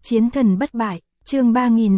Chiến thần bất bại, chương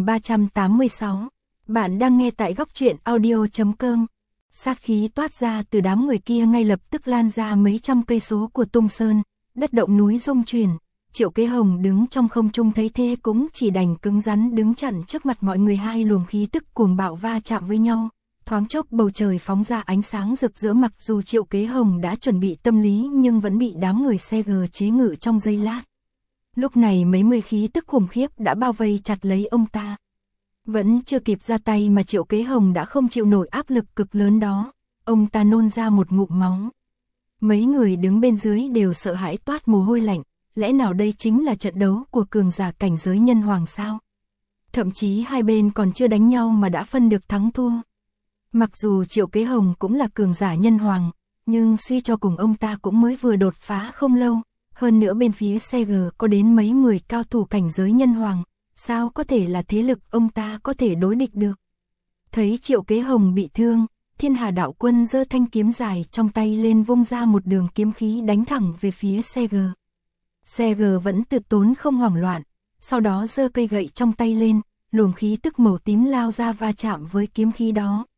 3386. Bạn đang nghe tại góc truyện audio.com. Sát khí toát ra từ đám người kia ngay lập tức lan ra mấy trăm cây số của Tung Sơn, đất động núi rung chuyển. Triệu Kế Hồng đứng trong không trung thấy thế cũng chỉ đành cứng rắn đứng chặn trước mặt mọi người, hai luồng khí tức cuồng bạo va chạm với nhau. Thoáng chốc bầu trời phóng ra ánh sáng rực rỡ, mặc dù Triệu Kế Hồng đã chuẩn bị tâm lý nhưng vẫn bị đám người xe G chế ngự trong giây lát. Lúc này mấy mươi khí tức khủng khiếp đã bao vây chặt lấy ông ta. Vẫn chưa kịp ra tay mà Triệu Kế Hồng đã không chịu nổi áp lực cực lớn đó. Ông ta nôn ra một ngụm máu. Mấy người đứng bên dưới đều sợ hãi toát mồ hôi lạnh. Lẽ nào đây chính là trận đấu của cường giả cảnh giới nhân hoàng sao? Thậm chí hai bên còn chưa đánh nhau mà đã phân được thắng thua. Mặc dù Triệu Kế Hồng cũng là cường giả nhân hoàng, nhưng suy cho cùng ông ta cũng mới vừa đột phá không lâu. Hơn nữa bên phía xe G có đến mấy 10 cao thủ cảnh giới nhân hoàng, sao có thể là thế lực ông ta có thể đối địch được. Thấy Triệu Kế Hồng bị thương, Thiên Hà Đạo Quân giơ thanh kiếm dài trong tay lên vung ra một đường kiếm khí đánh thẳng về phía xe G. Xe G vẫn tự tốn không hoảng loạn, sau đó giơ cây gậy trong tay lên, luồng khí tức màu tím lao ra va chạm với kiếm khí đó.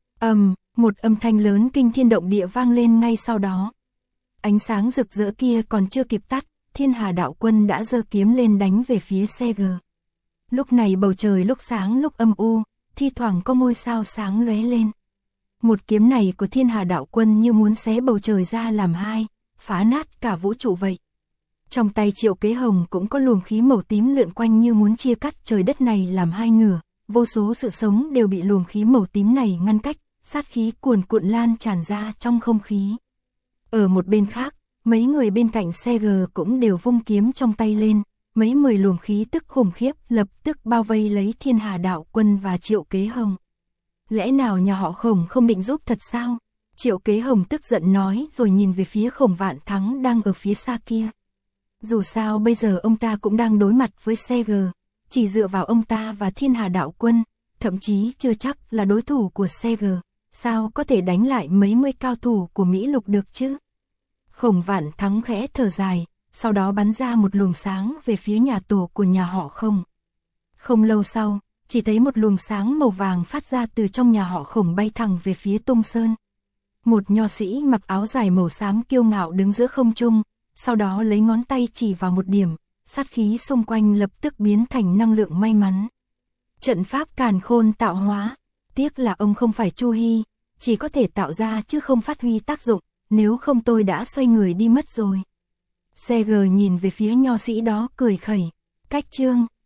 Một âm thanh lớn kinh thiên động địa vang lên ngay sau đó. Ánh sáng rực rỡ kia còn chưa kịp tắt, Thiên Hà Đạo Quân đã giơ kiếm lên đánh về phía xe G. Lúc này bầu trời lúc sáng lúc âm u, thi thoảng có ngôi sao sáng lóe lên. Một kiếm này của Thiên Hà Đạo Quân như muốn xé bầu trời ra làm hai, phá nát cả vũ trụ vậy. Trong tay Triệu Kế Hồng cũng có luồng khí màu tím lượn quanh như muốn chia cắt trời đất này làm hai nửa, vô số sự sống đều bị luồng khí màu tím này ngăn cách, sát khí cuồn cuộn lan tràn ra trong không khí. Ở một bên khác, mấy người bên cạnh xe G cũng đều vung kiếm trong tay lên, mấy 10 luồng khí tức khủng khiếp lập tức bao vây lấy Thiên Hà Đạo Quân và Triệu Kế Hồng. Lẽ nào nhà họ Khổng không định giúp thật sao? Triệu Kế Hồng tức giận nói rồi nhìn về phía Khổng Vạn Thắng đang ở phía xa kia. Dù sao bây giờ ông ta cũng đang đối mặt với xe G, chỉ dựa vào ông ta và Thiên Hà Đạo Quân, thậm chí chưa chắc là đối thủ của xe G. Sao có thể đánh lại mấy mươi cao thủ của Mỹ Lục được chứ? Khổng Vạn Thắng khẽ thở dài, sau đó bắn ra một luồng sáng về phía nhà tổ của nhà họ Khổng. Không lâu sau, chỉ thấy một luồng sáng màu vàng phát ra từ trong nhà họ Khổng bay thẳng về phía Tung Sơn. Một nho sĩ mặc áo dài màu xám kiêu ngạo đứng giữa không trung, sau đó lấy ngón tay chỉ vào một điểm, sát khí xung quanh lập tức biến thành năng lượng may mắn. Trận pháp càn khôn tạo hóa. Tiếc là ông không phải Chu Hy, chỉ có thể tạo ra chứ không phát huy tác dụng, nếu không tôi đã xoay người đi mất rồi. Xe G nhìn về phía nho sĩ đó cười khẩy. Cách chương